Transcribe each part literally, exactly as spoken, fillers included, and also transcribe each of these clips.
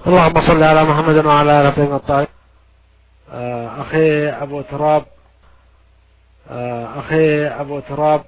اللهم صل على محمد وعلى آل طيبين الطاهرين. أخي أبو تراب أخي أبو تراب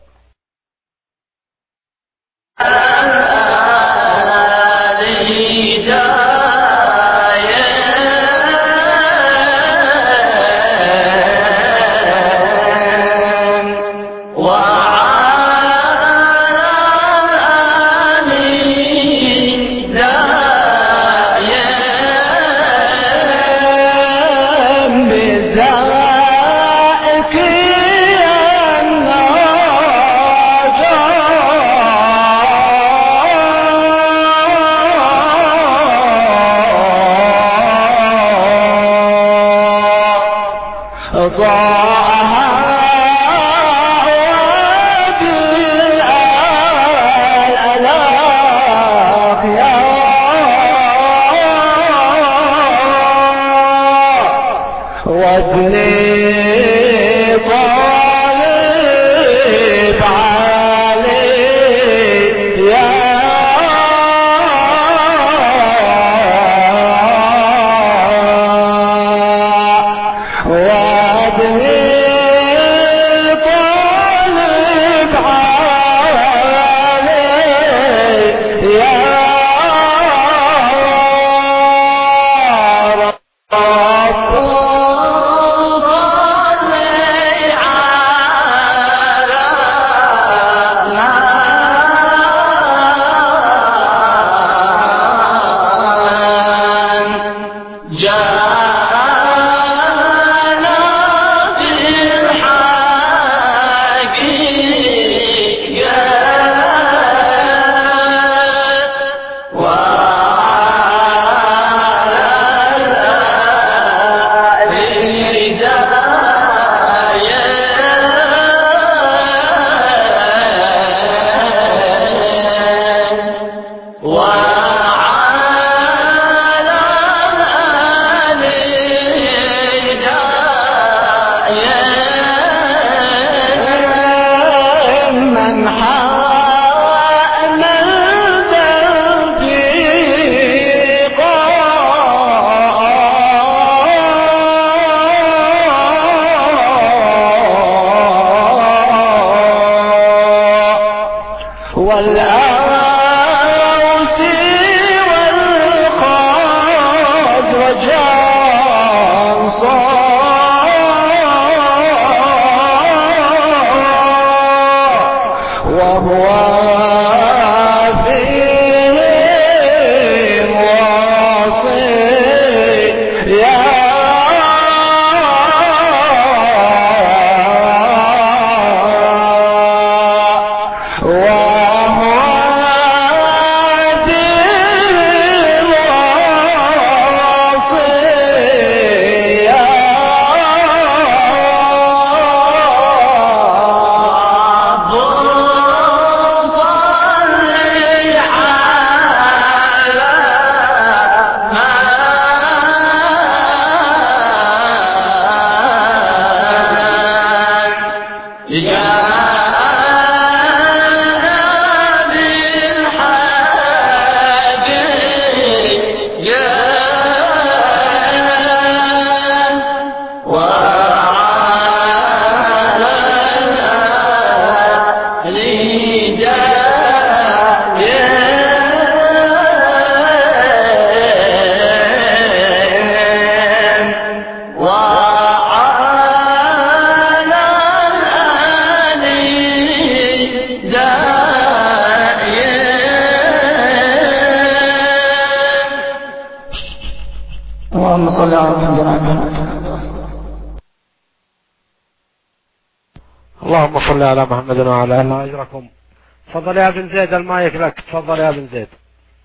اللهم صل على محمد وعلى آل أجركم. تفضل يا بن زيد، المايك لك. تفضل يا بن زيد.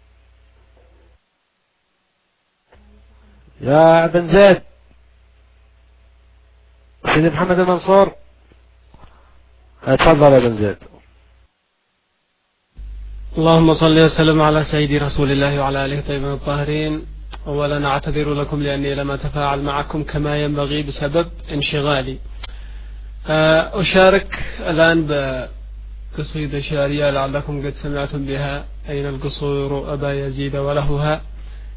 يا بن زيد، سيدي محمد المنصور، تفضل يا بن زيد. اللهم صل وسلم على سيدي رسول الله وعلى آله الطيبين الطاهرين. أولا أعتذر لكم لأني لم أتفاعل معكم كما ينبغي بسبب انشغالي. أشارك الآن بقصيدة شعرية لعلكم قد سمعتم بها: أين القصور أبا يزيد ولهها،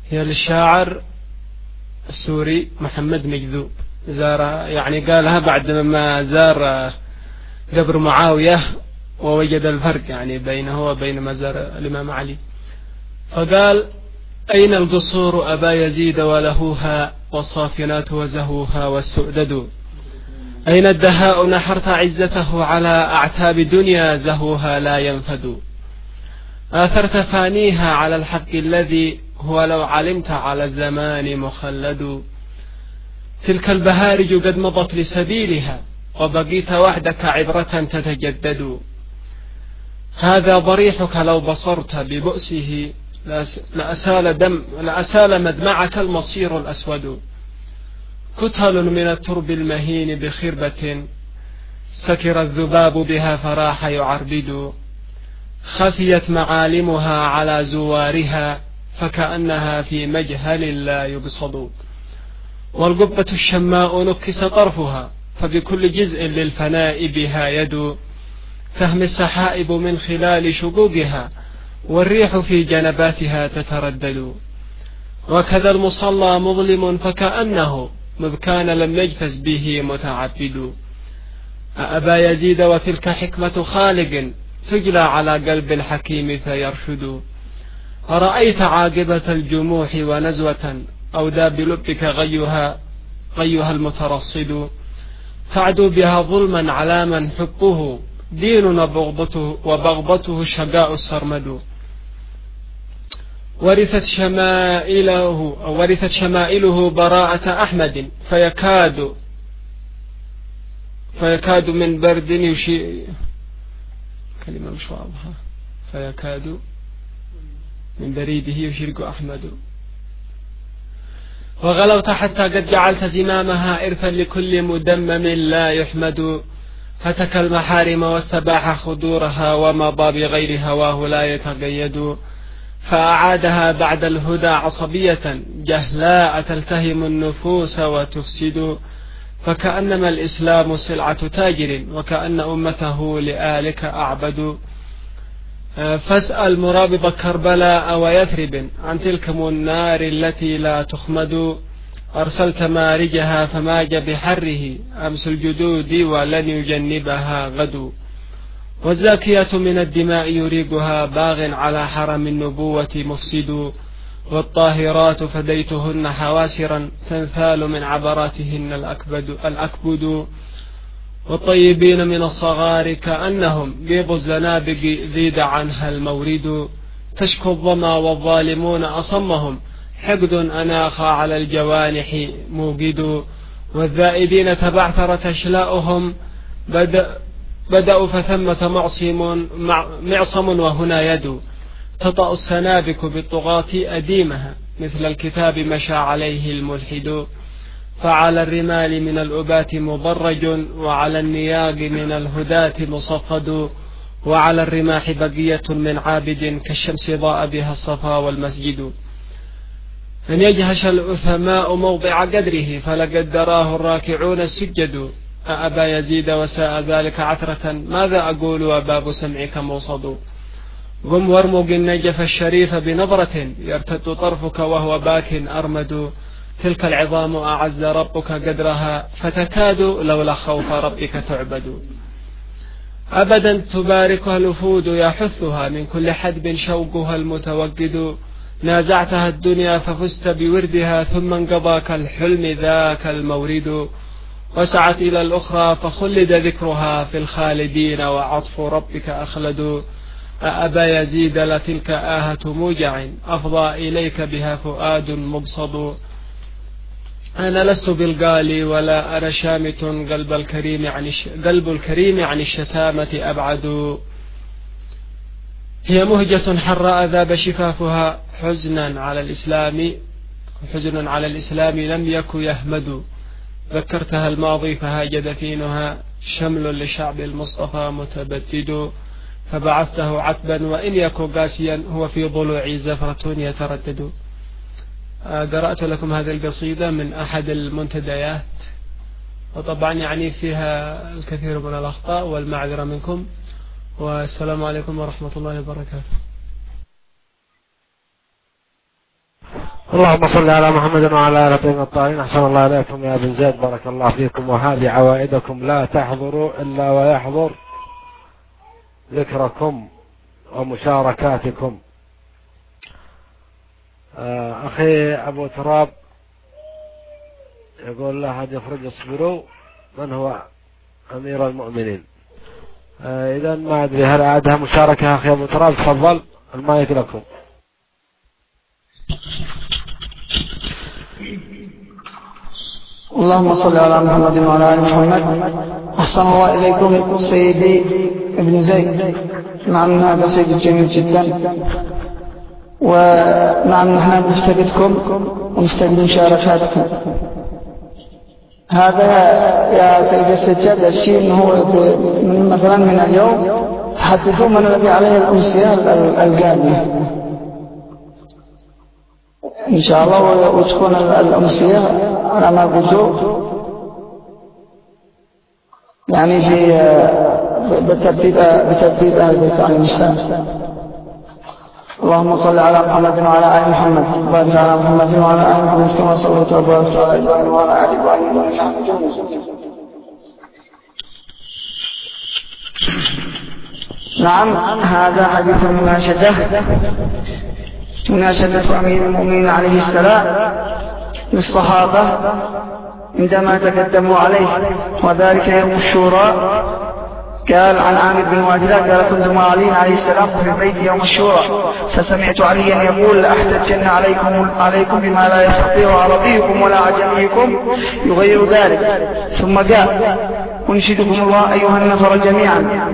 هي للشاعر السوري محمد مجذوب، زار يعني قالها بعد ما زار قبر معاوية ووجد الفرق يعني بينه وبين مزار الإمام علي، فقال: أين القصور أبا يزيد ولهوها والصافنات وزهوها والسؤدد، أين الدهاء نحرت عزته على أعتاب دنيا زهوها لا ينفد، آثرت فانيها على الحق الذي هو لو علمت على الزمان مخلد، تلك البهارج قد مضت لسبيلها وبقيت وحدك عبرة تتجدد، هذا ضريحك لو بصرت ببؤسه لأسال, دم لأسال مدمعك المصير الأسود، كتل من الترب المهين بخربة سكر الذباب بها فراح يعربد، خفيت معالمها على زوارها فكأنها في مجهل لا يبصد، والقبة الشماء نكس طرفها فبكل جزء للفناء بها يد، تهمي السحائب من خلال شقوقها والريح في جنباتها تتردد، وكذا المصلى مظلم فكأنه مذ كان لم يجتز به متعبد، أبا يزيد وتلك حكمة خالق تجلى على قلب الحكيم فيرشد، أرأيت عاقبة الجموح ونزوة أودى بلبك غيها, غيها المترصد، تعدو بها ظلما على من حبه دين وبغضته, وبغضته الشقاء السرمد، ورثت شمائله, ورثت شمائله براءة أحمد فيكاد فيكاد من برد يشي كلمة مش واضحة فيكاد من بريده يشرق أحمد، وغلوت حتى قد جعلت زمامها إرثا لكل مدمم لا يحمد، فتك المحارم واستباح خدورها ومضى بغير هواه لا يتقيد، فأعادها بعد الهدى عصبية جهلاء تلتهم النفوس وتفسد، فكأنما الإسلام سلعة تاجر وكأن أمته لآلك أعبد، فاسأل مرابط كربلاء ويثرب عن تلكم النار التي لا تخمد، أرسلت مارجها فماج بحره أمس الجدود ولن يجنبها غد، والزاكية من الدماء يريقها باغ على حرم النبوة مفسد، والطاهرات فديتهن حواسرا تنثال من عبراتهن الأكبد, الأكبد، والطيبين من الصغار كأنهم بيض الزنابق زيد عنها المورد، تشكو الظما والظالمون أصمهم حقد أناخ على الجوانح موجد، والذائبين تبعثرت أشلاؤهم بدأ بدأوا فثمة معصم, معصم وهنا يد، تطأ السنابك بالطغاة أديمها مثل الكتاب مشى عليه الملحد، فعلى الرمال من الأبات مضرج وعلى النياق من الهداة مصفد، وعلى الرماح بقية من عابد كالشمس ضاء بها الصفا والمسجد، أن يجهش الأثماء موضع قدره فلقد دراه الراكعون السجد، أأبا يزيد وساء ذلك عثرة ماذا أقول وباب سمعك موصد، قم وارمق النجف الشريف بنظرة يرتد طرفك وهو باك أرمد، تلك العظام أعز ربك قدرها فتكاد لولا خوف ربك تعبد، أبدا تباركها الوفود يحثها من كل حدب شوقها المتوقد، نازعتها الدنيا ففزت بوردها ثم انقضاك الحلم ذاك المورد، وسعت إلى الأخرى فخلد ذكرها في الخالدين وعطف ربك أخلد، أأبا يزيد لتلك آهة موجع أفضى إليك بها فؤاد مبصد، أنا لست بالقالي ولا أنا شامت قلب الكريم عن قلب الكريم عن الشتامة أبعد، هي مهجة حراء ذاب شفافها حزنا على الإسلام حزنا على الإسلام لم يك يهمد، ذكرتها الماضي فهاج دفينها شمل لشعب المصطفى متبدد، فبعثته عتبا وإن يك قاسيا هو في ضلوع زفرة يتردد. قرأت لكم هذه القصيدة من أحد المنتديات، وطبعا يعني فيها الكثير من الأخطاء والمعذرة منكم، والسلام عليكم ورحمة الله وبركاته. اللهم صل على محمد وعلى آل طيب الطاهرين. أحسن الله إليكم يا ابن زيد، بارك الله فيكم. وهذه عوائدكم لا تحضروا إلا ويحضر ذكركم ومشاركاتكم. أخي أبو تراب يقول لا أحد يخرج اصبروا من هو أمير المؤمنين. إذا ما أدري هل عادها مشاركة. أخي أبو تراب تفضل، المايك لكم. اللهم صل على محمد وعلى آل محمد. أحسن الله إليكم سيدي ابن زيد. نعم هذا سيد جميل جدا، ونعم نحن نفتقدكم ونفتقد مشاركاتكم. هذا يا سيد السجاد الشيء أنه من مثلا من اليوم تحدثوا من الذي عليه الأمسية القادمة إن شاء الله، وتكون الأمسية على ما قلت يعني في بترتيب بترتيب أهل البيت عليهم السلام. اللهم صل على محمد وعلى آل محمد، وبارك على محمد وعلى آل محمد كما صليت وباركت على إبراهيم وعلى آل إبراهيم إنك حميد مجيد. نعم هذا حديث مناشدة مناشدة أمير المؤمنين عليه السلام للصحابة عندما تقدموا عليه، وذلك يوم الشورى. قال عن عامر بن واجدة قال كنت مع علي عليه السلام في البيت يوم الشورى، فسمعت عليا يقول لأحتجن عليكم عليكم بما لا يستطيع عربيكم ولا عجميكم يغير ذلك. ثم قال أنشدكم الله أيها النفر جميعا،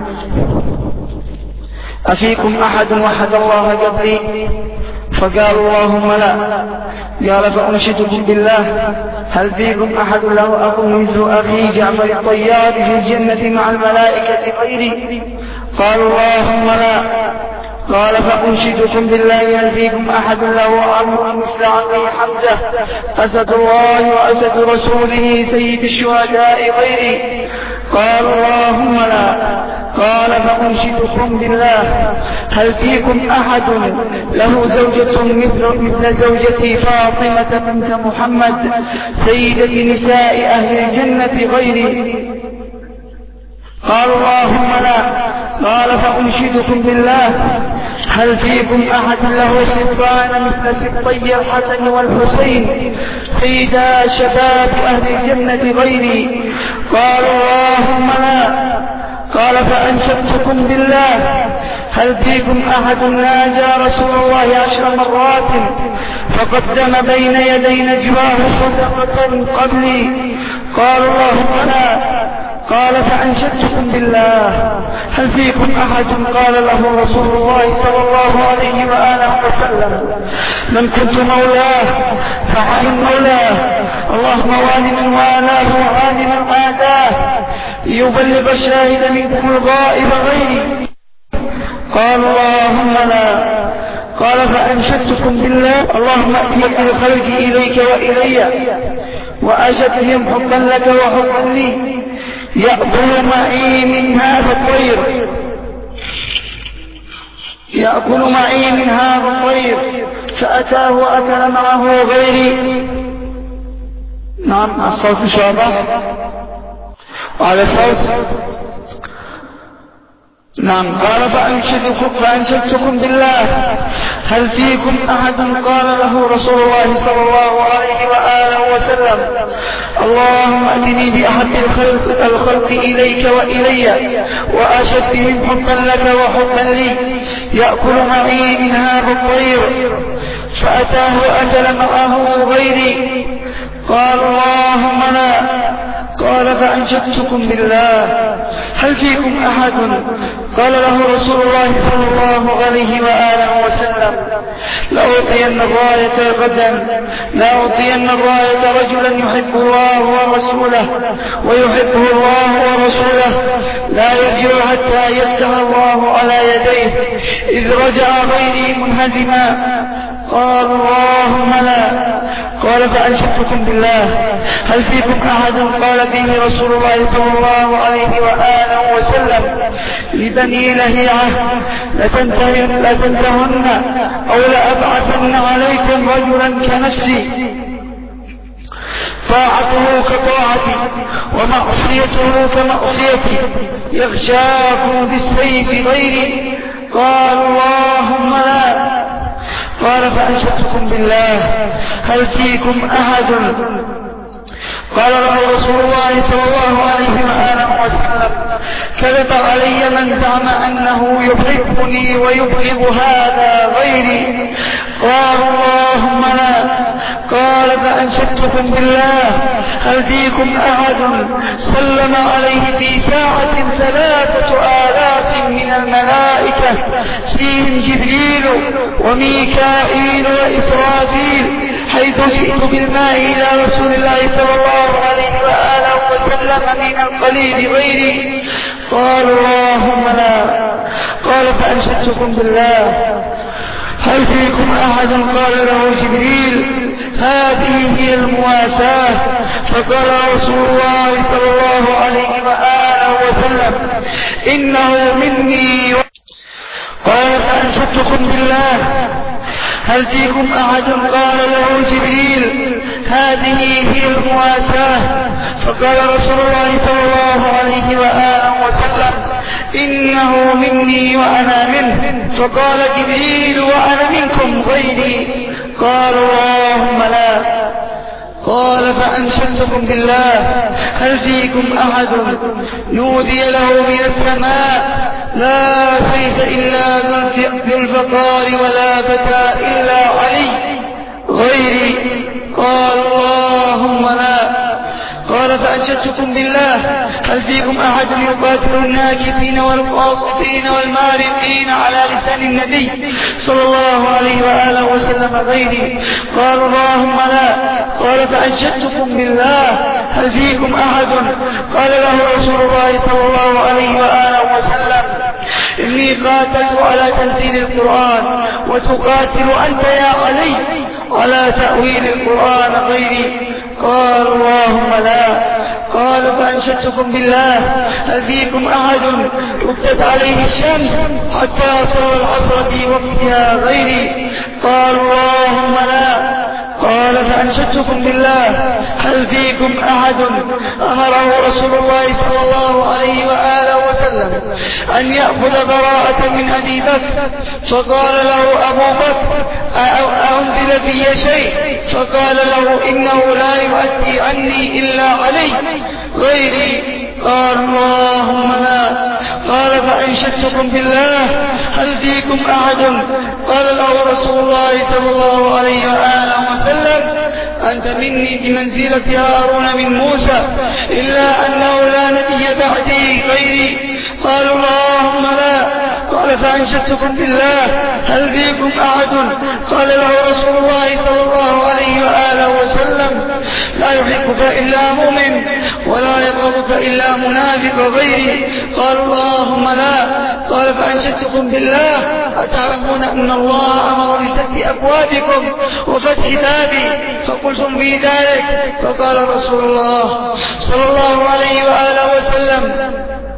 أفيكم أحد وحد الله قبلي؟ فقالوا اللهم لا. قال فأنشدكم بالله، هل فيكم أحد له أخ مثل أخي جعفر الطيار في الجنة مع الملائكة غيري؟ قالوا اللهم لا. قال فأنشدكم بالله، هل فيكم أحد له عم مثل عمي حمزة أسد الله وأسد رسوله سيد الشهداء غيري؟ قالوا اللهم لا. قال فأنشدكم بالله، هل فيكم أحد له زوجة مثل, مثل زوجتي فاطمة بنت محمد سيدة نساء أهل الجنة غيري؟ قالوا اللهم لا. قال فأنشدكم بالله، هل فيكم أحد له سبطان مثل سبطي الحسن والحسين سيدا شباب أهل الجنة غيري؟ قالوا اللهم لا. قال فأنشدتكم بالله، هل فيكم أحد ناجى رسول الله عشر مرات فقدم بين يدي نجواه صدقة قبلي؟ قالوا اللهم لا. قال فأنشدتكم بالله، هل فيكم أحد قال له رسول الله صلى الله عليه وآله وسلم من كنت مولاه فعلي مولاه، اللهم وال من والاه وعال من عاداه، يبلغ الشاهد منكم الغائب غيري؟ قالوا اللهم لا. قال فأنشدتكم بالله، اللهم أتي الخلق إليك وإلي وأشدهم حبا لك وحبا لي، يأكل معي من هذا الطير يأكل معي من هذا الطير فأتاه وأكل معه غيري. نعم الصوت شابه وعلى الصوت. نعم. قال فأنشدكم فأنشدتكم بالله، هل فيكم أحد قال له رسول الله صلى الله عليه وآله وسلم اللهم أتني بأحب الخلق, الخلق إليك وإلي وأشدهم حبا لك وحبا لي، يأكل معي من هذا الطير فأتاه وأكل معه غيري؟ قال اللهم لا. قال فأنشدتكم بالله، هل فيكم أحد قال له رسول الله صلى الله عليه وآله وسلم لأعطين الراية غدا لأعطين الراية رجلا يحب الله ورسوله ويحبه الله ورسوله لا يرجع حتى يفتح الله على يديه إذ رجع غيري منهزما؟ قال اللهم لا. قال قال فأنشدتكم بالله هل فيكم أحد قال فيه رسول الله صلى الله عليه وآله وسلم لبني لهيعة لتنتهن, لتنتهن أو لأبعثن عليكم رجلا كنفسي طاعته كطاعتي ومعصيته كمعصيتي يغشاكم بالسيف غيري. قال اللهم لا. قال فأنشدتكم بالله هل فيكم أحد قال له رسول الله صلى الله عليه وآله وسلم كذب علي من زعم أنه يحبني ويبغض هذا غيري. قال اللهم لا. قال فأنشدتكم بالله هل فيكم أحد سلم عليه في ساعة ثلاثة آلاف من الملائكة فيهم جبريل وميكائيل وإسرافيل حيث جئت بالماء إلى رسول الله صلى الله عليه وآله وسلم من القليل غيري. قال اللهم لا. قال فأنشدتكم بالله هل فيكم أحد قال له جبريل هذه هي المواساة. فقال رسول الله صلى الله عليه وآله وسلم إنه مني. قال فأنشدتكم بالله هل فيكم أحد قال له جبريل هذه هي المواساة. فقال رسول الله صلى الله عليه وآله وسلم إنه مني وأنا منه. فقال جبريل وأنا منكم غيري. قال اللهم لا. قال فأنشدتكم بالله هل فيكم أحد نودي له من السماء لا سيف إلا ذو الفقار ولا فتى إلا علي غيري. قال اللهم لا. قال فأنشدتكم بالله هل فيكم أحد يقاتل الناكثين والقاصدين والمارقين على لسان النبي صلى الله عليه وآله وسلم غيري. قال اللهم لا. قال فأنشدتكم بالله هل فيكم أحد قال له رسول الله صلى الله عليه وآله وسلم إني قاتلت على تنزيل القرآن وتقاتل أنت يا علي على تأويل القرآن غيري. قال اللهم لا. قال فأنشدتكم بالله هل فيكم أحد ردت عليه الشمس حتى صار العصر في وقتها غيري. قال اللهم لا. قال فأنشدتكم بالله هل فيكم أحد أمره رسول الله صلى الله عليه وآله وسلم أن يأخذ براءة من أبي بكر. فقال له أبو بكر أأنزل في شيء. فقال له إنه لا يؤدي عني إلا علي غيري. قال اللهم لا. قال فأنشدتكم بالله هل فيكم أحد قال له رسول الله صلى الله عليه وآله وسلم أنت مني بمنزلة هارون من موسى إلا أنه لا نبي بعدي غيري. قال اللهم لا. قال فأنشدتكم بالله هل فيكم أحد قال له رسول الله صلى الله عليه وآله وسلم لا يحبك إلا مؤمن ولا يبغضك إلا منافق غيري. قال اللهم لا. قال فأنشدتكم بالله أتعلمون أن الله أمر بسد أبوابكم وفتح بابي فقلتم في ذلك. فقال رسول الله صلى الله عليه وآله وسلم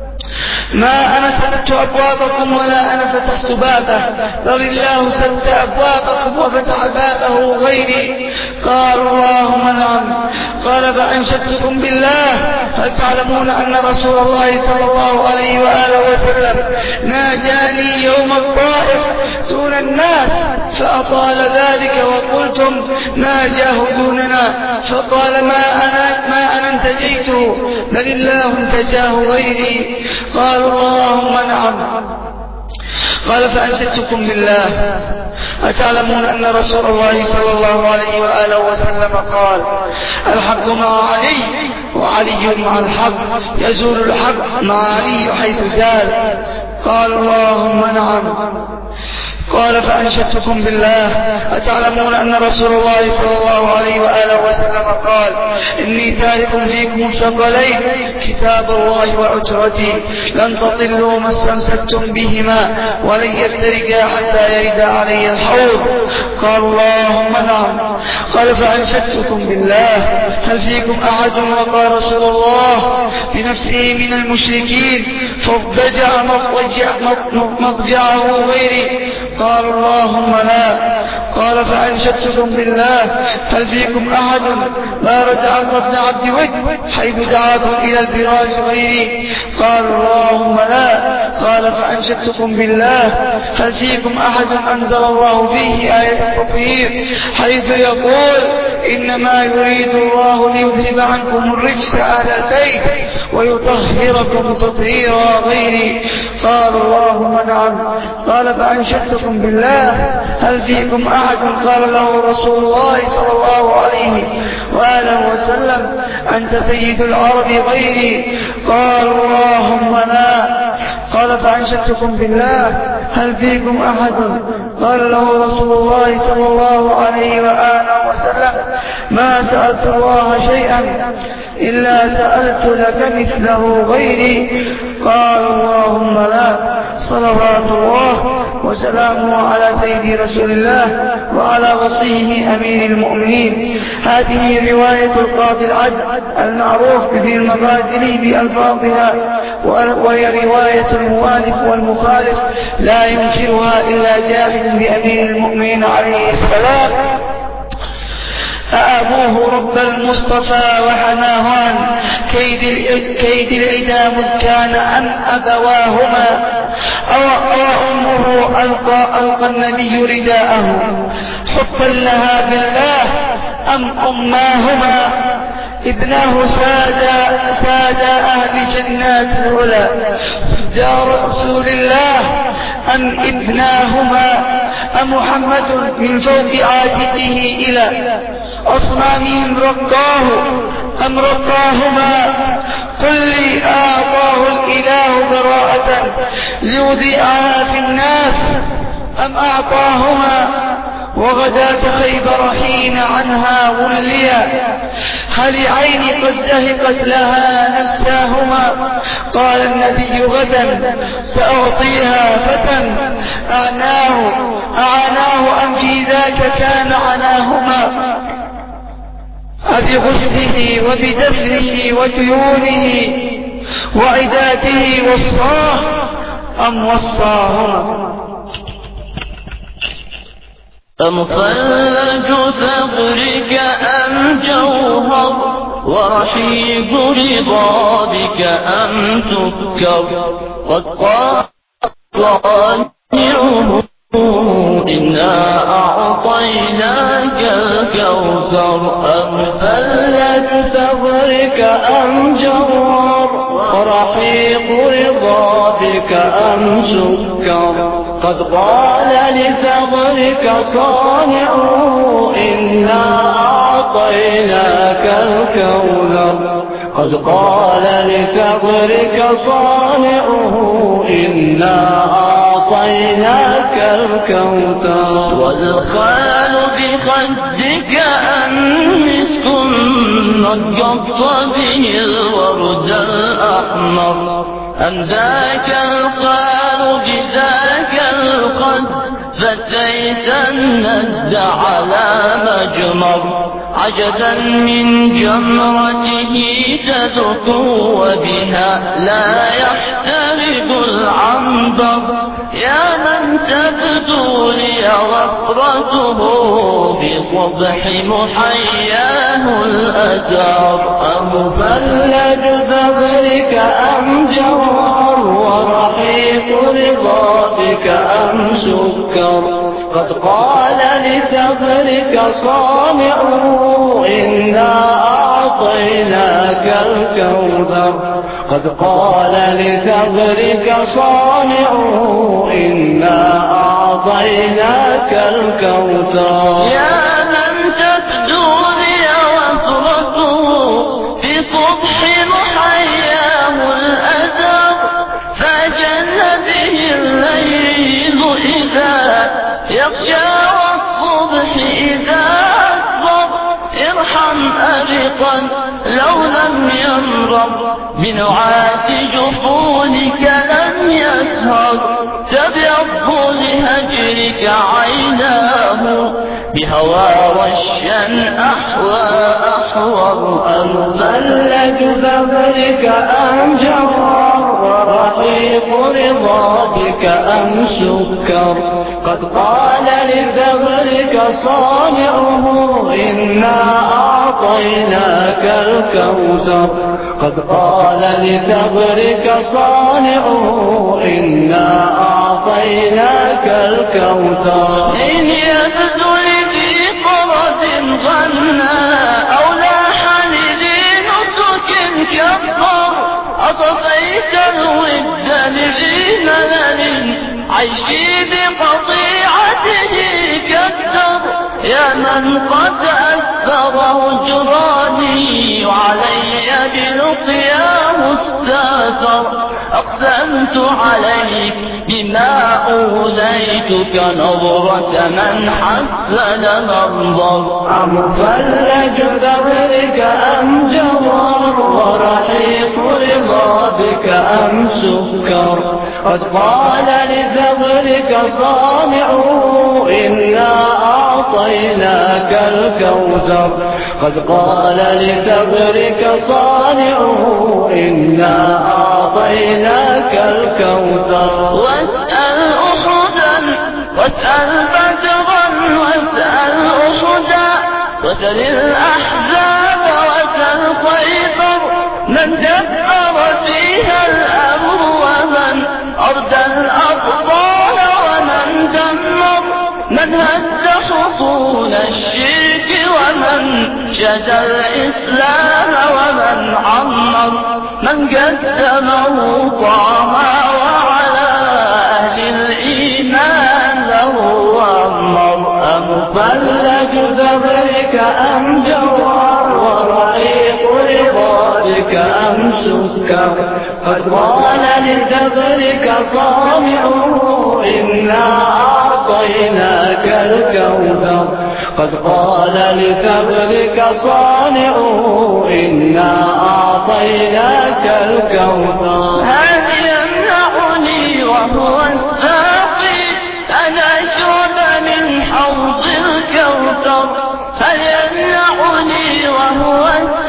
ما أنا سددت أبوابكم ولا أنا فتحت بابه بل الله سد أبوابكم وفتح بابه غيري. قال اللهم نعم. قال فأنشدتكم بالله هل تعلمون أن رسول الله صلى الله عليه وآله وسلم ناجاني يوم الطائف دون الناس فأطال ذلك وقلتم ناجاه دوننا. فقال ما أنا, ما أنا انتجيته بل الله انتجاه غيري. قال اللهم نعم. قال فأنشدتكم بالله أتعلمون أن رسول الله صلى الله عليه وآله وسلم قال الحق مع علي وعلي مع الحق يزول الحق مع علي حيث زال. قال اللهم نعم. قال فأنشدتكم بالله أتعلمون أن رسول الله صلى الله عليه وآله وسلم قال إني تارك فيكم الثقلين كتاب الله وعترتي لن تضلوا ما استمسكتم بهما ولن يفترقا حتى يرد علي الحوض. قال اللهم نعم. قال فأنشدتكم بالله هل فيكم أحد وقال رسول الله بنفسه من المشركين فاضطجع مضجعه غيري؟ قال اللهم لا. قال فأنشدتكم بالله هل فيكم أحد ما رجع ابن عبد ود حيث دعاكم إلى الفراش غيري؟ قال اللهم لا. قال فأنشدتكم بالله هل فيكم أحد أنزل الله فيه آية التطهير حيث يقول إنما يريد الله ليذهب عنكم الرجس أهل البيت ويطهركم تطهيرا غيري؟ قال اللهم نعم. قال فأنشدتكم بالله هل فيكم أحد قال له رسول الله صلى الله عليه وآله وسلم أنت سيد العرب غيري؟ قال اللهم لا. قال فأنشدتكم بالله هل فيكم أحد قال له رسول الله صلى الله عليه وآله وسلم ما سألت الله شيئا إلا سألت لك مثله غيري؟ قال اللهم لا. صلوات الله وسلامه على سيد رسول الله وعلى وصيه أمين المؤمنين. هذه رواية القاضي العدل المعروف في المغازل بألفاظها، وهي رواية المؤلف والمخالف لا ينكرها إلا جاهل بأمين المؤمنين عليه السلام. أأبوه رب المصطفى وحناهان كيد كيد العدا مذ كان أم أبواهما أو أمه ألقى ألقى النبي رداءه حبا لها بالله أم أماهما ابناه سادة سادة أهل جنات العلا دار رسول الله أم ابناهما أم محمد من فوق عاتقه إلى أصنامهم رقاه أم رقاهما؟ قل لي أعطاه الإله براءة ليذيعها في الناس أم أعطاهما وغداة خيبر حين عنها وليا؟ هل عيني قد زهقت لها نفساهما؟ قال النبي غدا سأعطيها فتى أعناه أعناه أم في ذاك كان عناهما؟ أبغسله وبدفنه وديونه وعداته وصاه أم وصاهما؟ أم فلج ثغرك أم جوهر ورحيق رضا بك أم سكر قد قال إنا أعطيناك الكوثر. أم فلج ثغرك أم جوهر ورحيق رضا بك أم سكر قد قال لثغرك صانعه إنا أعطيناك الكوثر. قد قال لثغرك صانعه إنا أعطيناك الكوثر. والخال بخدك أم مسك نقضت به الورد الأحمر أم ذاك الخال بذاك الخد فتيت الند على مجمر عجزا من جمرته تذكو وبها لا يحترق العنبر. يا من تبدو لي غفرته بصبح محياه الأثار. أم فلج ثغرك أم جوهر ورحيق رضا بك أم سكر قد قال لثغرك صانعه إنا أعطيناك الكوثر. قد قال لثغرك صانعه إنا أعطيناك الكوثر. يا من تبدو لي وفرته في صبح محياه الأثر فجن به الليل إذا شاققا لو لم ينرب بنعاس جفونك لم يسهر تبيض لهجرك عيناه بهوى رشا أحوى أحور أم ثلج ثغرك أم جرار ورحيق رضابك أم سكر قد قال لثغرك صانعه إنا أعطيناك الكوثر قد قال لثغرك صانعه إنا أعطيناك الكوثر إن يبدو لذي قرد غنى أو لاح لذي نسك كالضر أطفيت الود لذي ملل عيشي بقطيعته كالدر يا من قد أثر هجراني وعلي بلقياه استاثر أقسمت عليك بما أوليتك نظرة من حسن منظر أم فلج ثغرك أم جوار ورحيق رضابك أم سكر قد قال لثغرك صانعه إنا أعطيناك الكوثر قد قال لثغرك صانعه إنا أعطيناك الكوثر واسأل أحدا واسأل بدرا واسأل أحدا واسأل الأحزاب واسأل خيبر من دبر فيها الأمر ومن أردى الأبطال ومن دمر من هد حصون الشرك ومن شجى الإسلام ومن عمر من قدمه طه وعلى أهل الإيمان له أمر أم فلج ثغرك أم جوار ورحيق رضابك أم سكر قد قال لثغرك صانعه إنا أعطيناك الكوثر قد قال لثغرك صانعه إنا أعطيناك الكوثر هل يمنعني وهو الساقي أن أشرب من حوض الكوثر هل يمنعني وهو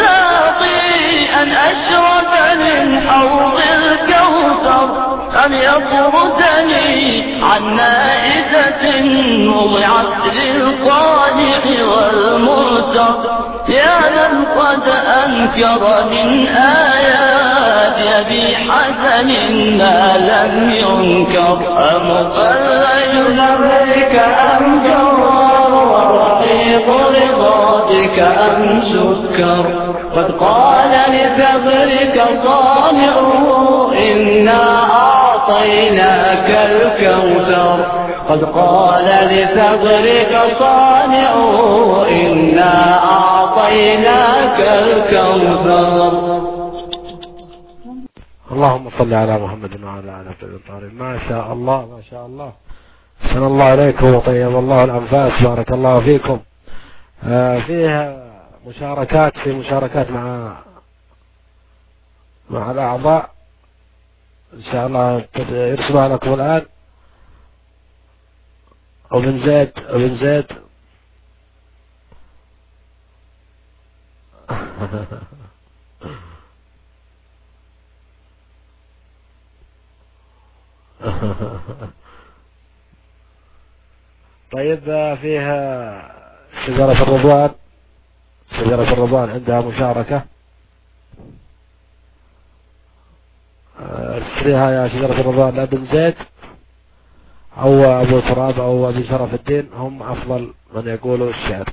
الساقي أن أشرب من حوض الكوثر أم يطردني عن نائزة وضعت للقانع والمرتر يا من قد أنكر من آيات أبي حسن ما لم ينكر أم فلج ثغرك أم جوار ورحيق رضابك أم سكر قد قال لثغرك صانعه إنا أعطيناك الكوثر قد قال لثغرك صانعه إنا أعطيناك الكوثر. اللهم صل على محمد وعلى آله الطاهرين. ما شاء الله ما شاء الله، أحسن الله عليكم وطيب الله الأنفاس، بارك الله فيكم. آه فيها مشاركات في مشاركات مع مع الأعضاء إن شاء الله يرسلها لكم الآن. ابن زيد ابن زيد طيب فيها شجرة الرضوان، شجرة الرضوان عندها مشاركة، ارسليها يا شجرة الرضوان لابن زيد أو أبو تراب أو أبي شرف الدين، هم أفضل من يقولوا الشعر.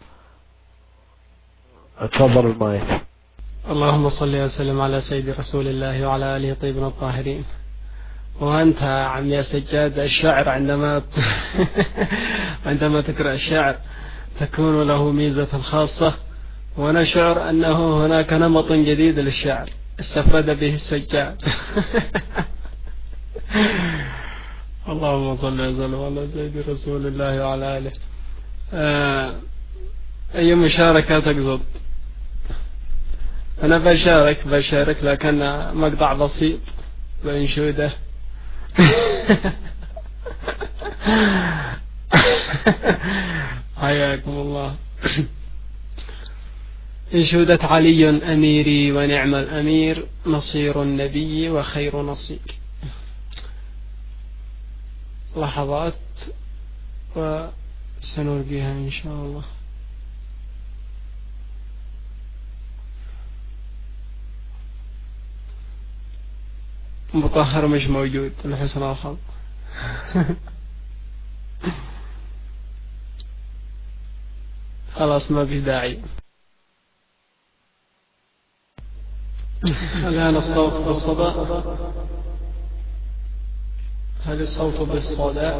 تفضل المايك. اللهم صل وسلم على سيد رسول الله وعلى آله الطيبين الطاهرين. وأنت عم يا سجاد الشعر عندما عندما تقرأ الشعر تكون له ميزة خاصة، ونشعر أنه هناك نمط جديد للشعر استفرد به السجاد. اللهم صل وسلم على سيد رسول الله وعلى آله. آه أي مشاركة تقصد؟ أنا بشارك بشارك لكن مقطع بسيط بأنشودة. حياكم الله. انشودة علي أميري ونعم الأمير، نصير النبي وخير نصير. لحظات وسنلقيها إن شاء الله. مطهر مش موجود لحسن الحظ. خلاص ما في داعي. الآن الصوت بالصدى. هل الصوت بالصدى؟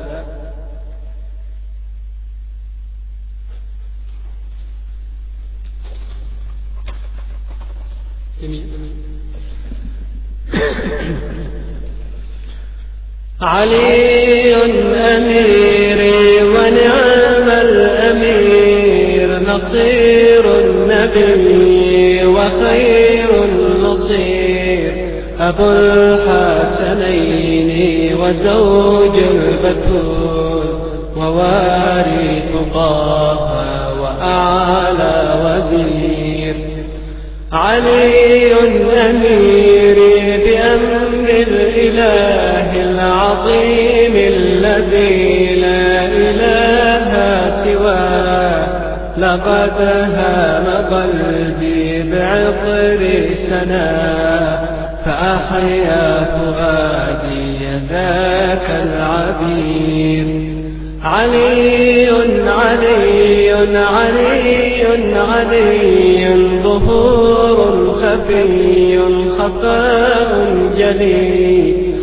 جميل. علي أميري ونعم الأمير، نصير النبي وخير النصير، أبو الحسنين وزوج البتول، ووارث طه وأعلى وزير. علي أميري بأمر الإله العظيم الذي لا إله سواه، لقد هام قلبي بعطر سنا، فأحيا فؤادي ذاك العبير. علي علي علي علي ظهور خفي خفاء جلي،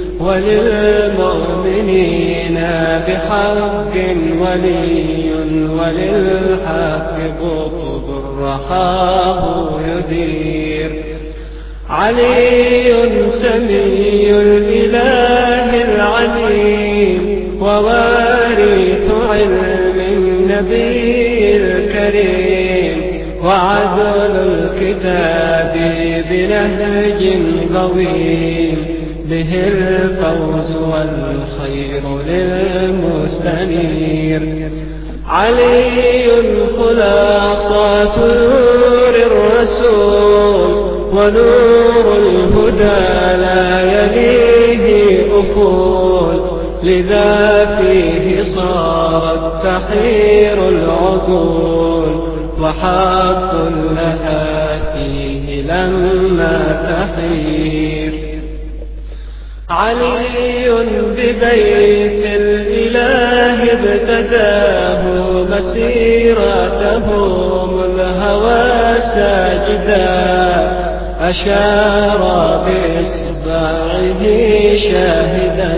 وللمؤمنين بحق ولي، وللحق قطب رخاه يدير. علي سمي الإله العليم، ووارث علم النبي الكريم، وعدل الكتاب بنهج قويم، به الفوز والخير للمستنير. علي خلاصة نور الرسول، ونور الهدى لا يليه أفول، لذا فيه صارت تحير العقول، وحق لها فيه لما تحير. علي ببيت الإله ابتداه، مسيرتهم الهوى ساجدا، أشار بإصبعه شاهدا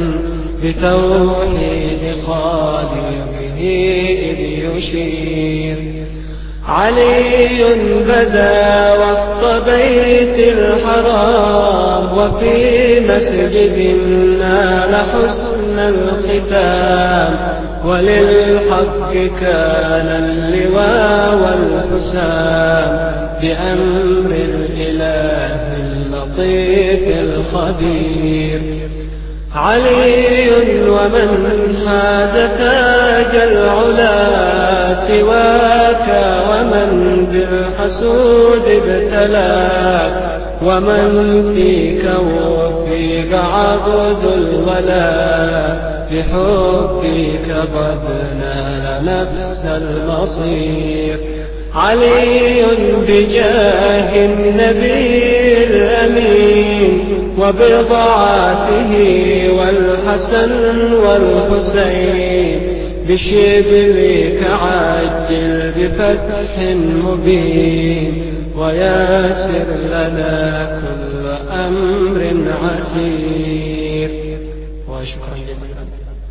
بتوحيد خالقه إذ يشير. علي بدا وسط بيت الحرام، وفي مسجد نال حسن الختام، وللحق كان اللواء والحسام، بأمر الإله اللطيف الخبير. علي ومن حاز تاج العلا سواك، ومن بالحسود ابتلاك، ومن فيك وفيك عبد الولاء، بحبك قد نال نفس المصير. علي بجاه النبي الأمين، وبضعاته والحسن والحسين، بشبلك عجل بفتح مبين، وياسر لنا كل أمر عسير. وشكرا جزيلا.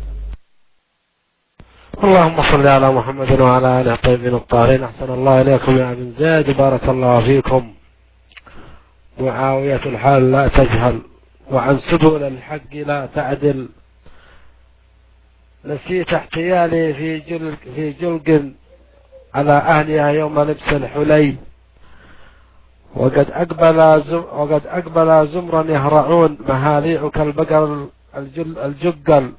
اللهم صل على محمد وعلى آله الطيبين الطاهرين. أحسن الله إليكم يا ابن زيد، بارك الله فيكم. معاوية الحال لا تجهل، وعن سبل الحق لا تعدل. نسيت احتيالي في جلق, في جلق على أهلها يوم لبس الحلي، وقد أقبل زم وقد أقبل زمرا يهرعون مهاليع كالبقر الجل الجقل.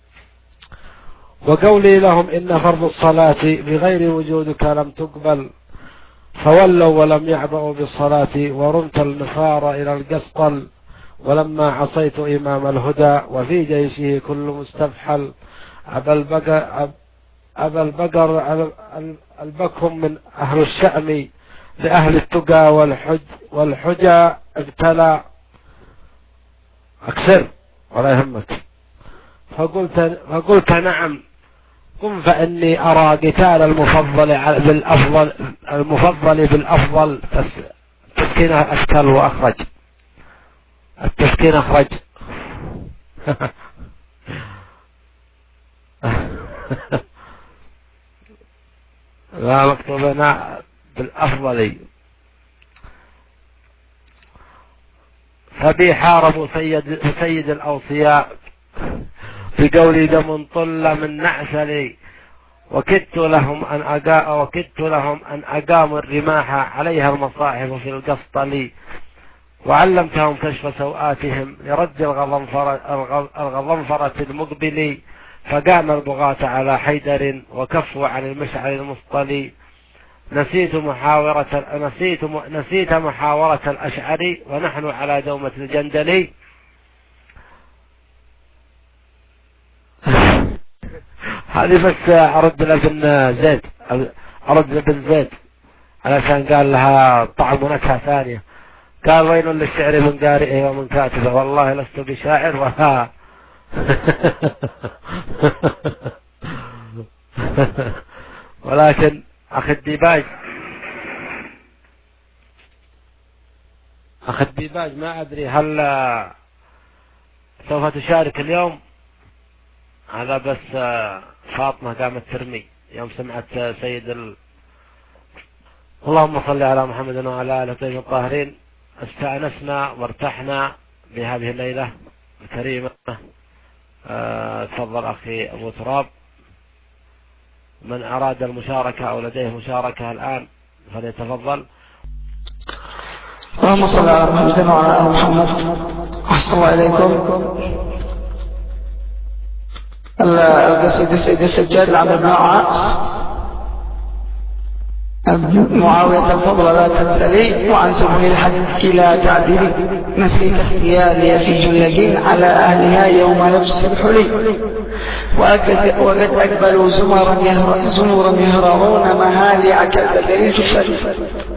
وقولي لهم إن فرض الصلاة بغير وجودك لم تقبل، فولوا ولم يعبأوا بالصلاة ورمت النفار إلى القسطل. ولما عصيت إمام الهدى وفي جيشه كل مستفحل، أبا البقر, أبا البقر البكم من أهل الشأم لأهل التقى والحج والحجى ابتلى. أكثر ولا يهمك. فقلت, فقلت نعم، قم فإني أرى قتال المفضل بالأفضل المفضل بالأفضل. التسكين أشكال وأخرج، التسكين أخرج. لا مكتوبنا بالأفضل. فبي حاربوا سيد, سيد الأوصياء بقولي دم طل من نعسلي، وكدت لهم أن أقا وكدت لهم أن أقاموا الرماح عليها المصاحف في القسطل. وعلمتهم كشف سوآتهم لرج الغضنفرة, الغضنفرة المقبل، فقام البغاة على حيدر وكفوا عن المشعر المصطلي. نسيت محاورة نسيت نسيت محاورة الأشعري ونحن على دومة الجندلي. هذه بس أرد لابن زيد أرد لابن زيد علشان قال لها طعم ونكهة ثانية. قال ويل للشعر من قارئه ومن كاتبه، والله لست بشاعر ولا ولكن أخي الديباج أخي الديباج ما أدري هل سوف تشارك اليوم؟ هذا بس فاطمة قامت ترمي يوم سمعت سيد ال... اللهم صل على محمد وعلى آله الطيبين الطاهرين. استأنسنا وارتحنا بهذه الليلة الكريمة. أه... تفضل أخي أبو تراب، من أراد المشاركة أو لديه مشاركة الآن فليتفضل. اللهم صل على محمد وعلى آل محمد. أحسن الله إليكم. القصيدة السيد السجاد لعمرو بن العاص. معاوية الفضل لا تنسلي، وعن سبل الحق لا تعدلي، نسيت اختياري في جلد على أهلها يوم لبس الحلي. وقد أقبلوا زمرا يهرعون مهالع كالبدر تفل.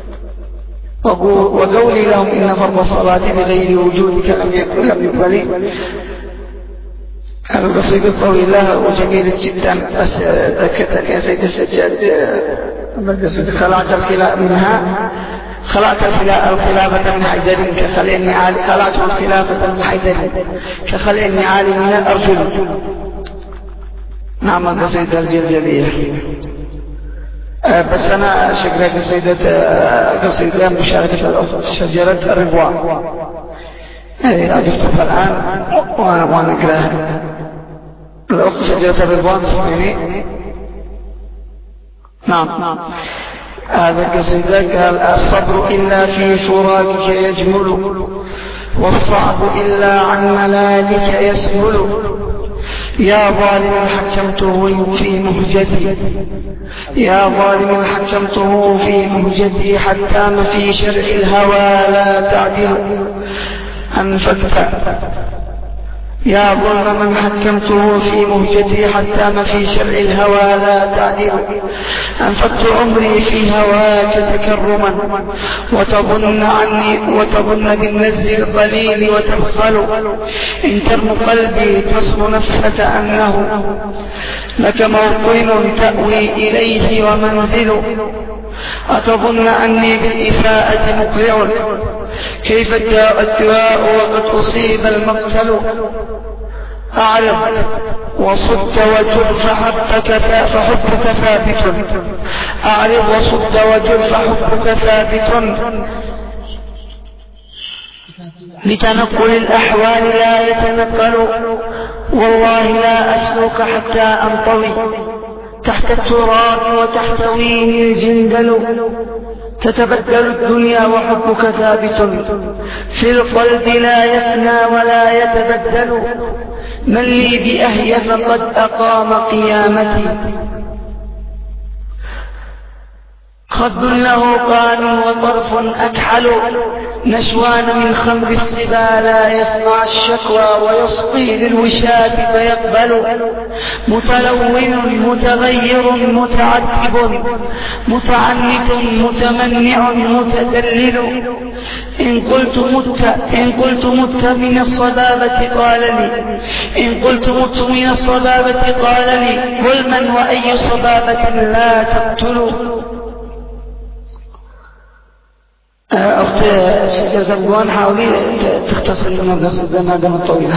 وقولي لهم إن فرض الصلاة بغير وجودك لم يقبل. القصيدة الطويلة وجميلة جدا، بس ذكرتني يا سيد السجاد خلعت الخلاء منها خلعت الخلافة من حيدر كخلع النعال خلعت الخلافة من حيدر كخلع النعال من الأرجل. نعم القصيدة الجلجلية. بس أنا شكرا قصيدة قصيدة مشاركة الأخت شجرة الرضوان. أجبتها الآن وأنا أقرأها. الأخت شجرة الرضوان اسمعني. نعم. هذا القصيدة قال: الصبر إلا في فراقك يجمل، والصعب إلا عن ملالك يسهل. يا ظالم حكمته في مهجتي يا ظالم حكمته في مهجتي حتى ما في شرع الهوى لا تعدل. أنفقت يا ظلم من حكمته في مهجتي حتى ما في شرع الهوى لا تعدل. أنفقت عمري في هواك تكرما، وتظن عني وتظن بالنزل الضليل وتبخل. إن ترم قلبي تصم نفسك أنه لك موطن تأوي إليه ومنزل. أتظن أني بالإساءة مقلع، كيف الدواء وقد أصيب المقتل. أعرض وصد وجر فحبك فحبك ثابت أعرض وصد وجر فحبك ثابت. لتنقل الأحوال لا يتنقل، والله لا أسلك حتى أنطوي تحت التراب وتحتويه الجندل. تتبدل الدنيا وحبك ثابت في القلب لا يفنى ولا يتبدل. من لي بأهي فقد أقام قيامتي، خد له قان وطرف أكحل. نشوان من خمر الصبا لا يسمع الشكوى ويصقي للوشاة فيقبل. متلون متغير متعتب متعنت متمنع متدلل. إن قلت مت إن قلت مت من الصبابة قال لي إن قلت مت من الصبابة قال لي قل من وأي صبابة لا تقتل. أخت شجرة الرضوان حاولي تختصر لنا بس لنا دم الطويلة.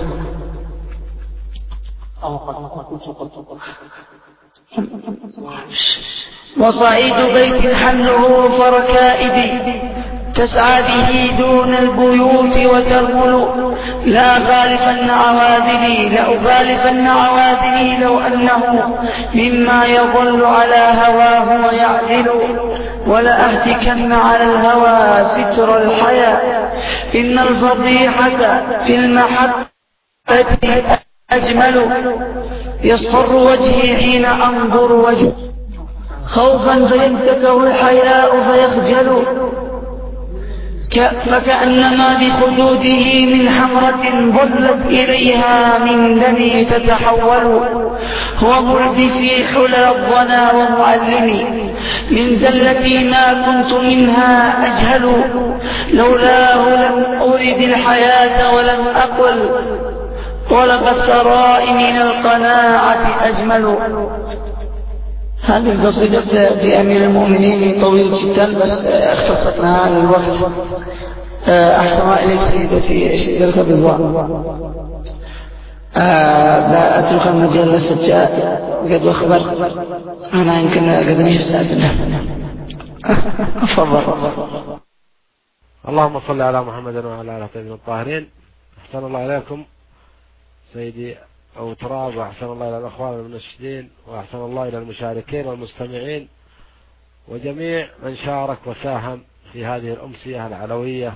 وصعيد بيت حله فركائب تسعى به دون البيوت وترمل. لا غالفن عواذلي لأغالفن عواذلي لو أنه مما يظل على هواه ويعدل. ولأهتكن على الهوى ستر الحياة إن الفضيحة في المحبة أجمل. يصفر وجهي حين أنظر وجه خوفا فينتكه الحياء فيخجل. فكأنما بخدوده من حمرة ظلت إليها من دمي تتحول. هو ملبسي حلى الظنا ومعلمي من زلتي ما كنت منها أجهل. لولاه لم أرد الحياة ولم أقل طلب الثراء من القناعة أجمل. هذه القصيدة في أمير المؤمنين طويل جدا بس اختصرناها للوقت. أحسن إليك سيدتي شجرة الرضوان. لا أترك المجال للسجاد قد أخبر أنا يمكن قد نشتاقنا. أفضل. اللهم صل على محمد وعلى آله الطيبين الطاهرين. أحسن الله إليكم سيدي أو تراب، وأحسن الله إلى الأخوان المنشدين، وأحسن الله إلى المشاركين والمستمعين وجميع من شارك وساهم في هذه الأمسية العلوية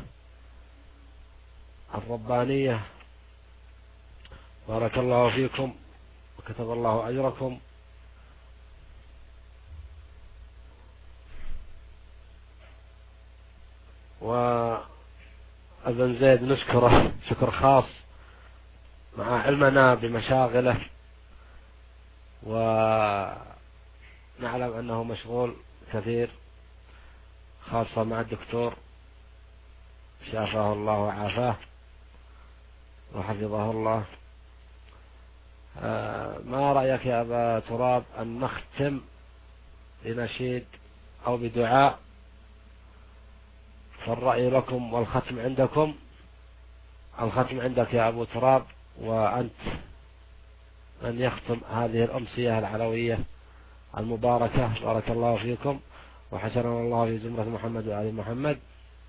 الربانية. بارك الله فيكم وكتب الله أجركم. وابن زيد نشكره شكر خاص مع علمنا بمشاغله، ونعلم أنه مشغول كثير خاصة مع الدكتور شافاه الله وعافاه وحفظه الله. ما رأيك يا أبا تراب أن نختم بنشيد أو بدعاء؟ فالرأي لكم والختم عندكم. الختم عندك يا أبو تراب، وأنت من يختم هذه الأمسية العلوية المباركة. بارك الله فيكم وحشرنا الله في زمرة محمد وآل محمد.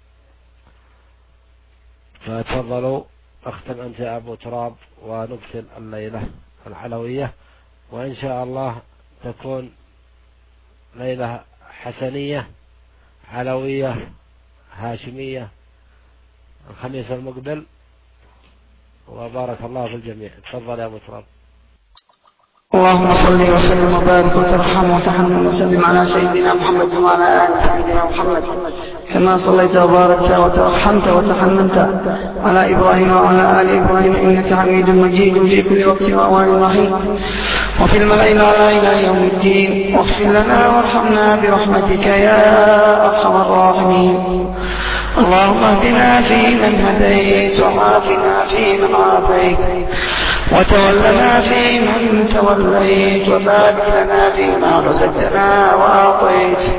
فتفضلوا اختم أنت يا أبو تراب ونبتل الليلة العلوية، وإن شاء الله تكون ليلة حسنية علوية هاشمية الخميس المقبل. وبارك الله في الجميع. تفضل يا أبو تراب. اللهم صل وسلم وبارك وترحم وتحنن وسلم على سيدنا محمد وعلى آل سيدنا محمد كما صليت وباركت وترحمت وتحننت على إبراهيم وعلى آل إبراهيم إنك حميد مجيد في كل وقت وأوان رحيم وفي الملأ الأعلى إلى يوم الدين. واغفر لنا وارحمنا برحمتك يا أرحم الراحمين. اللهم اهدنا فيمن هديت وعافنا فيمن عافيت وتولنا فيمن توليت وبارك لنا فيما رزقتنا وأعطيت.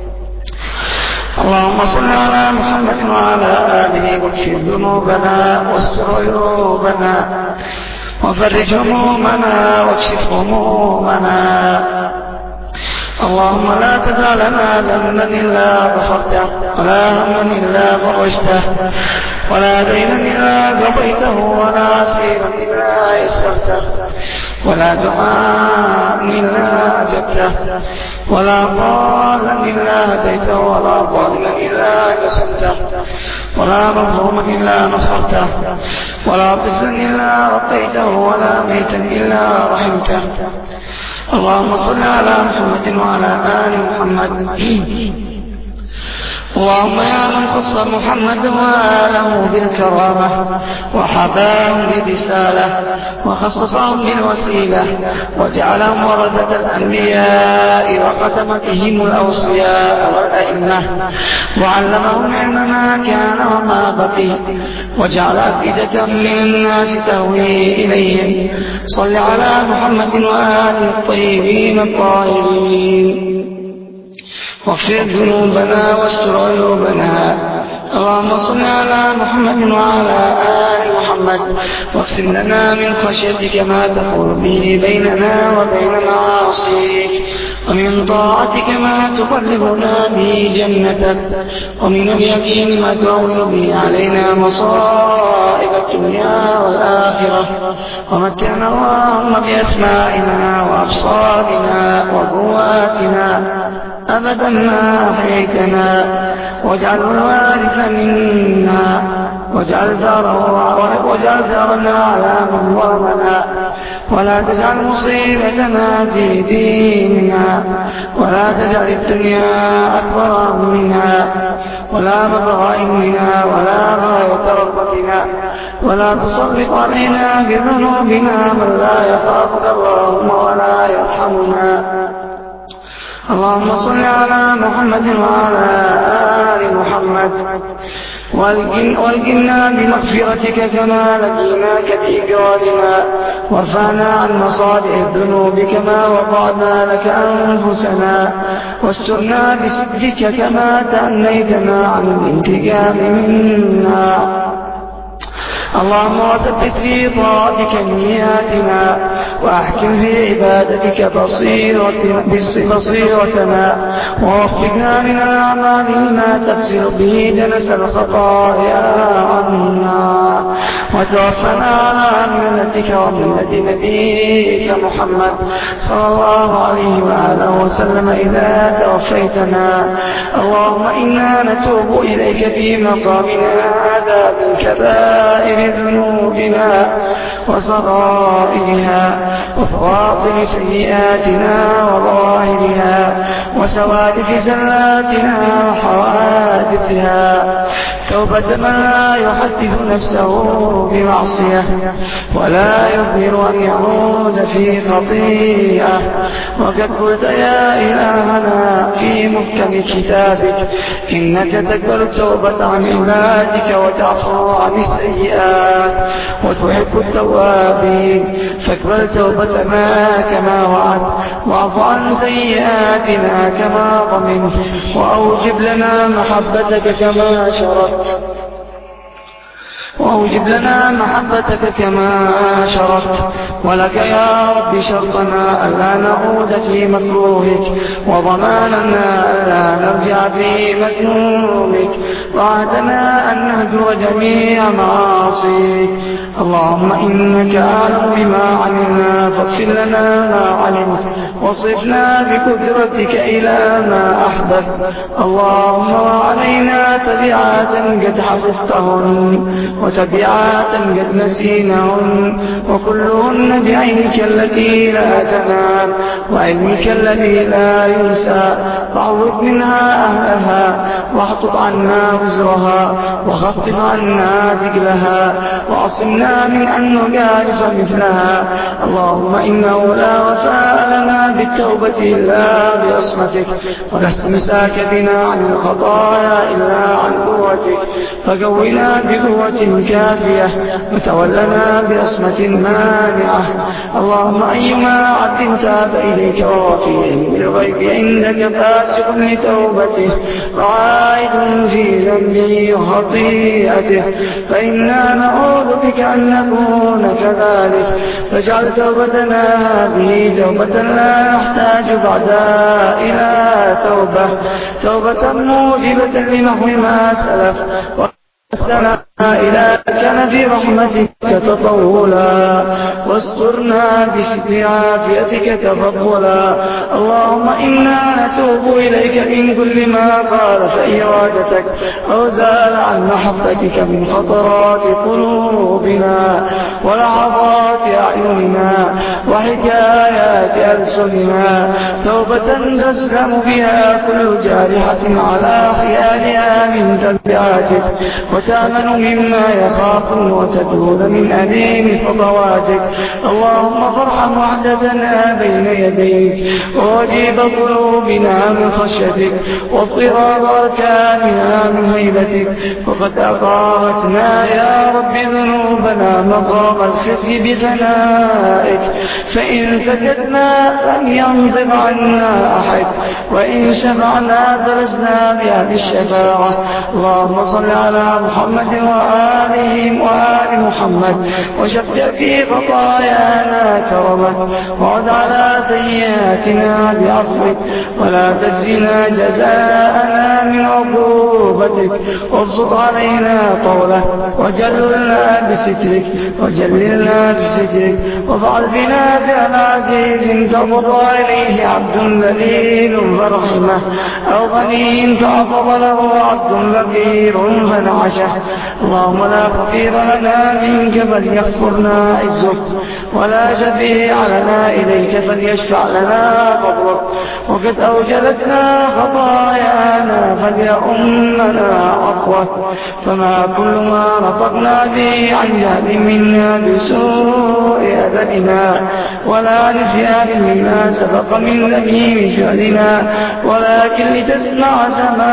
اللهم صل على محمد وعلى آله واغفر ذنوبنا واستر عيوبنا وفرج همومنا واكشف همومنا. اللهم لا تدع لنا ذنبا إلا غفرته ولا هما إلا فرجته ولا دينا إلا قضيته ولا عسيرا إلا يسرته ولا دعاء إلا أجبته ولا ضالا إلا هديته ولا ظالما إلا كسبته ولا مظلوما إلا نصرته ولا طفلا إلا رقيته ولا ميتا إلا رحمته. اللهم صل على محمد وعلى آل محمد. اللهم يا من خص محمد وآله بالكرامة وحباهم بالرسالة وخصصهم بالوسيلة وجعلهم ورثة الأنبياء وختمتهم الأوصياء والأئمة وعلمهم علم ما كان وما بقي وجعل أفئدة من الناس تهوي إليهم. صل على محمد وآله الطيبين الطاهرين واغفر ذنوبنا واستر عيوبنا. اللهم صل على محمد وعلى آل محمد واقسم لنا من خشيتك ما تحول به بيننا وبين معاصيك ومن طاعتك ما تبلغنا به جنتك ومن اليقين ما تعول به علينا مصائب الدنيا والآخرة. ومتعنا اللهم بأسمائنا وأبصارنا وقواتنا أبدا ما أحييتنا واجعل الوارث منا واجعل ثارنا على من ظلمنا ولا تجعل مصيبتنا في ديننا ولا تجعل الدنيا أكبر همنا ولا مبلغ علمنا ولا غاية رغبتنا ولا تسلط علينا بذنوبنا من لا يخافك اللهم ولا يرحمنا. اللهم صل على محمد وعلى آل محمد والجنا بمغفرتك كما لقيناك بإكرامنا وارفعنا عن مصالح الذنوب كما وضعنا لك أنفسنا واسترنا بسدك كما تأنيتنا عن الانتقام منا. اللهم وثبت في طاعتك نياتنا واحكم في عبادتك بصيرتنا ووفقنا من الأعمال ما تغسل به دنس الخطايا عنا وتوفنا على ملتك وملة نبيك محمد صلى الله عليه وآله وسلم إذا توفيتنا. اللهم إنا نتوب إليك في مقامنا هذا من كبائر ذنوبنا وصغائرها وفواطم سيئاتنا وظاهرها وسوالف زلاتنا وحوادثها. توبة من لا يحدث نفسه بمعصية ولا يظهر أن يعود في خطيئة. وقد قلت يا إلهنا في محكم كتابك إنك تقبل التوبة عن عبادك وتعفو عن السيئات وتحب التوابين فاقبل توبتنا كما وعد واعف عن سيئاتنا كما ضمنت وأوجب لنا محبتك كما شرطت وأوجب لنا محبتك كما شرطت. ولك يا رب شرطنا ألا نعود في مكروهك وضماننا ألا نرجع في مذنوبك وعدنا أن نهجر جميع معاصيك. اللهم إنك أعلم بما عملنا فاغفر لنا ما علمت وصفنا بقدرتك إلى ما أحببت. اللهم وعلينا تبعات قد حفظتهن وتبعات قد نسينهن وكلهن بعينك التي لا تنام وعلمك الذي لا ينسى فعوض منها أهلها واحطط عنا وزرها وخفف عنا ذكرها وعصمنا من أن نجالس مثلها. اللهم إنه لا وفاء لنا بالتوبة إلا بعصمتك ولا استمساك بنا عن الخطايا إلا عن قوتك فقونا بقوة كافية وتولنا بعصمة مانعة. اللهم أيما عبد تاب إليك وهو في علم الغيب عندك فاسق لتوبته وعائد في ذنبه وخطيئته فإنا نعوذ بك أن نكون كذلك. فاجعل توبتنا هذه توبة لا نحتاج بعدها إلى توبة توبة موجبة لمحو ما سلف أسلنا إلهك في رحمتك تطولا واسترنا بستر عافيتك تفضلا. اللهم إنا نتوب إليك من كل ما خالف إرادتك أو زال عن محبتك من خطرات قلوبنا ولحظات أعيننا وحكايات ألسننا، توبة تسلم بها كل جارحة على خيالها من تبعاتك وتأمن مما يخاف وتدور من أليم خطواتك. اللهم فارحم وحدتنا بين يديك ووجيب قلوبنا من خشيتك واضطراب أركاننا من هيبتك، وقد أقامتنا يا رب ذنوبنا مقام الخزي بثنائك، فإن سكتنا لم ينطق عنا أحد وإن شفعنا فلسنا بها بالشفاعة. اللهم صل على محمد وآله وآل محمد وشفع في خطايانا كرمك وعد على سيئاتنا بعفوك ولا تجزنا جزاءنا من عقوبتك وابسط علينا طوله وجللنا بسترك وجللنا بسترك وافعل بنا فعل عزيز تقضى إليه عبد ذليل فرحمه أو غني فعفض له عبد فقير فنعشه. اللهم لا خفير لنا منك فليغفرنا عزك ولا شفيع لنا إليك فليشفع لنا فضلك، وقد أوجلتنا خطايانا فليؤمنا عفوك، فما كل ما نطقنا به عن جهل منا بسوء أدبنا ولا نسيان مما سبق من ذميم فعلنا، ولكن لتسمع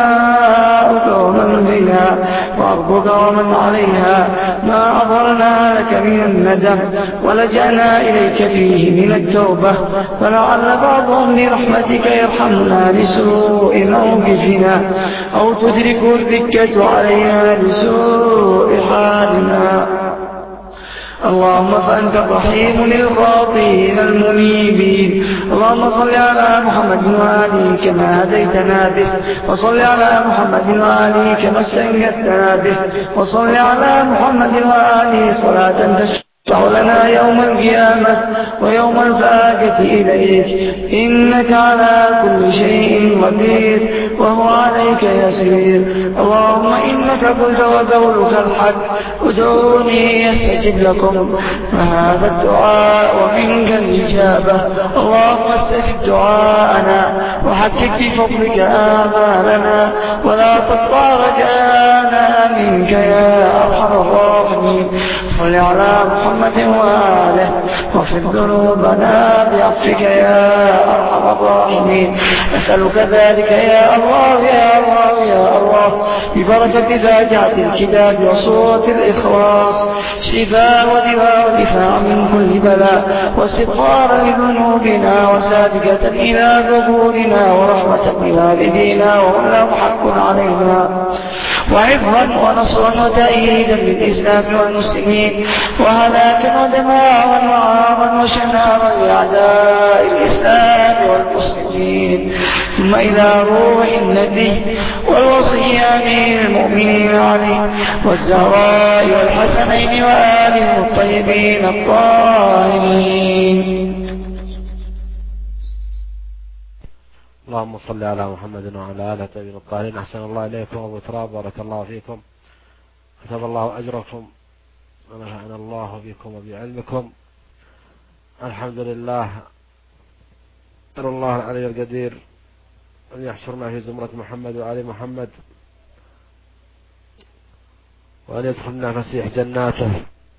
سماؤك ومن بنا وأرضك ومن عليها ما أظهرنا لك من الندم ولجأنا إليك فيه من التوبة، فلعل بعضهم لرحمتك يرحمنا لسوء موقفنا أو تدرك الذكة علينا لسوء حالنا. اللهم فأنت الرحيم للخاطئين المنيبين. اللهم صل على محمد وآله كما هديتنا به، وصل على محمد وآله كما استنجدتنا به، وصل على محمد وآله صلاة تشفع لنا يوم القيامة ويوم الفاقة إليك، إنك على كل شيء قدير وهو عليك يسير. اللهم إنك قلت وقولك الحق ادعوني يستجب لكم، فهذا الدعاء ومنك الإجابة. اللهم استجب دعاءنا وحقق بفضلك آمالنا ولا تقطع رجانا منك يا أرحم الراحمين. صل على محمد وآله واغفر ذنوبنا بعفوك يا أرحم الراحمين. أسألك ذلك يا الله يا الله يا الله ببركة فاتحة الكتاب وسورة الإخلاص شفاء ودواء ودفاع من كل بلاء واستغفار لذنوبنا وسابقة إلى ظهورنا ورحمة بوالدينا ومن له حق علينا وعفوا ونصرا وتأييدا للإسلام والمسلمين وهلاكا ودماء وعارا وشنارا لأعداء الإسلام والمسلمين. ثم إلى روح النبي والوصي أمير المؤمنين علي والزهراء والحسنين وآله الطيبين الطاهرين. اللهم صل على محمد وعلى آله الطيبين الطاهرين. أحسن الله إليكم أبو تراب، بارك الله فيكم، كتب الله أجركم ونفعنا الله بكم وبعلمكم. الحمد لله، أسأل الله العلي القدير أن يحشرنا في زمرة محمد وآل محمد وأن يدخلنا فسيح جناته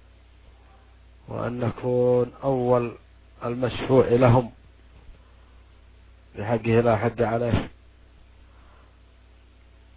وأن نكون أول المشفوع لهم بحقه لا حد عليه.